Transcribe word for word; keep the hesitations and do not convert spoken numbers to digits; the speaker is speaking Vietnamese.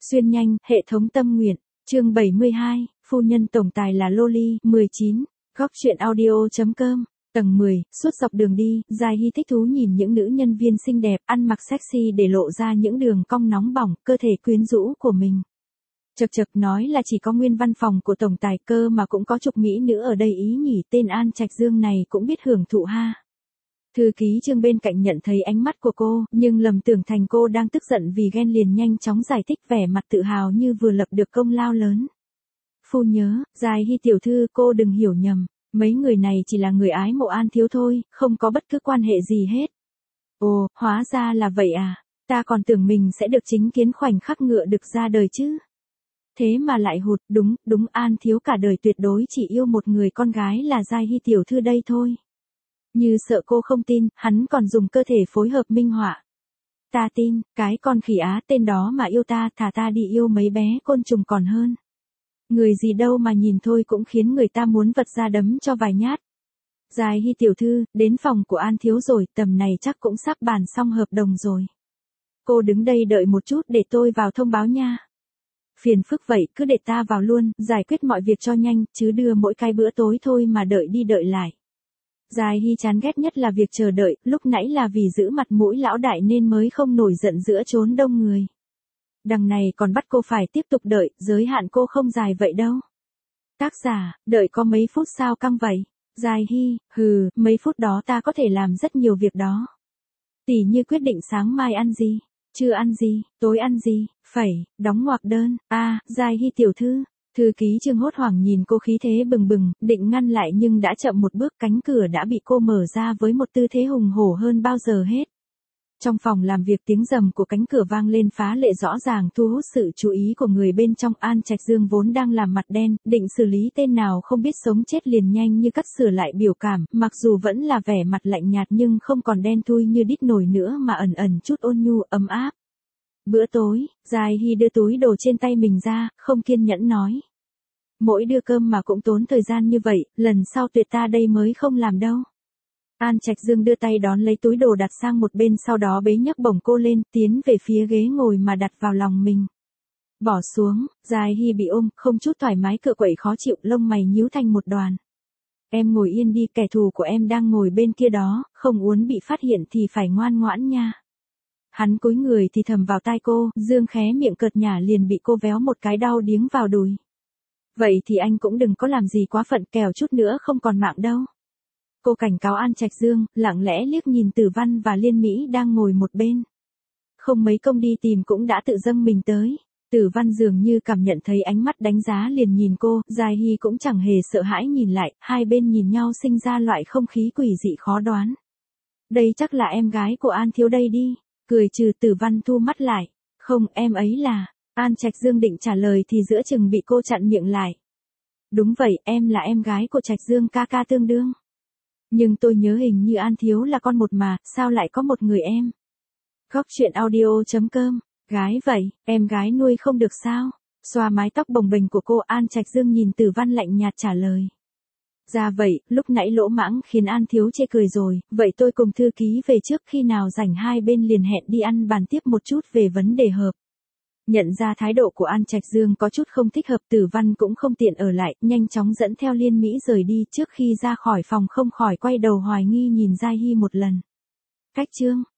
Xuyên nhanh, hệ thống tâm nguyện, chương bảy mươi hai, phu nhân tổng tài là Loli, mười chín, góc truyện audio.com, tầng mười, suốt dọc đường đi, Giai Hy thích thú nhìn những nữ nhân viên xinh đẹp, ăn mặc sexy để lộ ra những đường cong nóng bỏng, cơ thể quyến rũ của mình. Chật chật nói là chỉ có nguyên văn phòng của tổng tài cơ mà cũng có chục mỹ nữ ở đây ý nhỉ, tên An Trạch Dương này cũng biết hưởng thụ ha. Thư ký Trương bên cạnh nhận thấy ánh mắt của cô, nhưng lầm tưởng thành cô đang tức giận vì ghen liền nhanh chóng giải thích vẻ mặt tự hào như vừa lập được công lao lớn. Phu nhớ, Giai Hy tiểu thư, cô đừng hiểu nhầm, mấy người này chỉ là người ái mộ An thiếu thôi, không có bất cứ quan hệ gì hết. Ồ, hóa ra là vậy à, ta còn tưởng mình sẽ được chứng kiến khoảnh khắc ngựa được ra đời chứ. Thế mà lại hụt, đúng, đúng An thiếu cả đời tuyệt đối chỉ yêu một người con gái là Giai Hy tiểu thư đây thôi. Như sợ cô không tin, hắn còn dùng cơ thể phối hợp minh họa. Ta tin, cái con khỉ á tên đó mà yêu ta, thà ta đi yêu mấy bé côn trùng còn hơn. Người gì đâu mà nhìn thôi cũng khiến người ta muốn vật ra đấm cho vài nhát. Giai Hy tiểu thư, đến phòng của An thiếu rồi, tầm này chắc cũng sắp bàn xong hợp đồng rồi. Cô đứng đây đợi một chút để tôi vào thông báo nha. Phiền phức vậy, cứ để ta vào luôn, giải quyết mọi việc cho nhanh, chứ đưa mỗi cái bữa tối thôi mà đợi đi đợi lại. Giai Hy chán ghét nhất là việc chờ đợi, lúc nãy là vì giữ mặt mũi lão đại nên mới không nổi giận giữa chốn đông người. Đằng này còn bắt cô phải tiếp tục đợi, giới hạn cô không dài vậy đâu. Tác giả, đợi có mấy phút sao căng vậy? Giai Hy, hừ, mấy phút đó ta có thể làm rất nhiều việc đó. Tỉ như quyết định sáng mai ăn gì, trưa ăn gì, tối ăn gì, phẩy, đóng ngoặc đơn, a, à, Giai Hy tiểu thư. Thư ký Trương hốt hoảng nhìn cô khí thế bừng bừng, định ngăn lại nhưng đã chậm một bước, cánh cửa đã bị cô mở ra với một tư thế hùng hổ hơn bao giờ hết. Trong phòng làm việc tiếng rầm của cánh cửa vang lên phá lệ rõ ràng thu hút sự chú ý của người bên trong. An Trạch Dương vốn đang làm mặt đen, định xử lý tên nào không biết sống chết liền nhanh như cắt sửa lại biểu cảm, mặc dù vẫn là vẻ mặt lạnh nhạt nhưng không còn đen thui như đít nổi nữa mà ẩn ẩn chút ôn nhu ấm áp. Bữa tối, Giai Hy đưa túi đồ trên tay mình ra, không kiên nhẫn nói. Mỗi đưa cơm mà cũng tốn thời gian như vậy, lần sau tuyệt ta đây mới không làm đâu. An Trạch Dương đưa tay đón lấy túi đồ đặt sang một bên, sau đó bế nhấc bổng cô lên, tiến về phía ghế ngồi mà đặt vào lòng mình. Bỏ xuống, Giai Hy bị ôm, không chút thoải mái cựa quậy khó chịu, lông mày nhíu thành một đoàn. Em ngồi yên đi, kẻ thù của em đang ngồi bên kia đó, không muốn bị phát hiện thì phải ngoan ngoãn nha. Hắn cúi người thì thầm vào tai cô, Dương khé miệng cợt nhả liền bị cô véo một cái đau điếng vào đùi. Vậy thì anh cũng đừng có làm gì quá phận, kẻo chút nữa không còn mạng đâu. Cô cảnh cáo An Trạch Dương, lặng lẽ liếc nhìn Tử Văn và Liên Mỹ đang ngồi một bên. Không mấy công đi tìm cũng đã tự dâng mình tới. Tử Văn dường như cảm nhận thấy ánh mắt đánh giá liền nhìn cô, Giai Hy cũng chẳng hề sợ hãi nhìn lại, hai bên nhìn nhau sinh ra loại không khí quỷ dị khó đoán. Đây chắc là em gái của An thiếu đây đi. Cười trừ, Tử Văn thu mắt lại. Không, em ấy là. An Trạch Dương định trả lời thì giữa chừng bị cô chặn miệng lại. Đúng vậy, em là em gái của Trạch Dương ca ca tương đương. Nhưng tôi nhớ hình như An thiếu là con một mà, sao lại có một người em? Góc truyện audio.com, gái vậy, em gái nuôi không được sao? Xoa mái tóc bồng bềnh của cô, An Trạch Dương nhìn Tử Văn lạnh nhạt trả lời. Ra vậy, lúc nãy lỗ mãng khiến An thiếu chê cười rồi, vậy tôi cùng thư ký về trước, khi nào rảnh hai bên liền hẹn đi ăn bàn tiếp một chút về vấn đề hợp. Nhận ra thái độ của An Trạch Dương có chút không thích hợp, Tử Văn cũng không tiện ở lại, nhanh chóng dẫn theo Liên Mỹ rời đi, trước khi ra khỏi phòng không khỏi quay đầu hoài nghi nhìn Giai Hy một lần. Cách chương